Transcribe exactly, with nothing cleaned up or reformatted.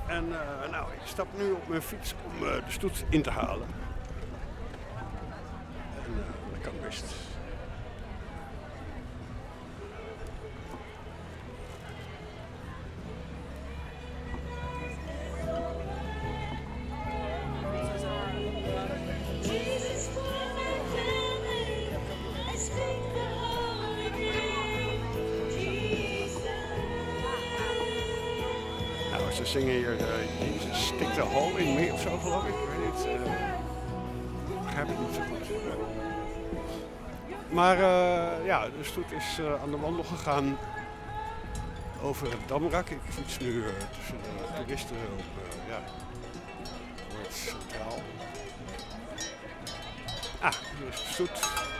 En uh, nou, ik stap nu op mijn fiets om uh, de stoet in te halen. En uh, dat kan best. Ze zingen hier, uh, Jezus, stick the hole in me of zo, geloof ik. Ik weet niet, uh, ik begrijp het niet zo goed. Maar uh, ja, de stoet is uh, aan de wandel gegaan over het Damrak. Ik fiets nu uh, tussen de toeristen op, uh, ja, het centraal. Ah, hier is de stoet.